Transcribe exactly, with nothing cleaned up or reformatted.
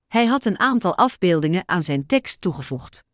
Hij had een aantal afbeeldingen aan zijn tekst toegevoegd.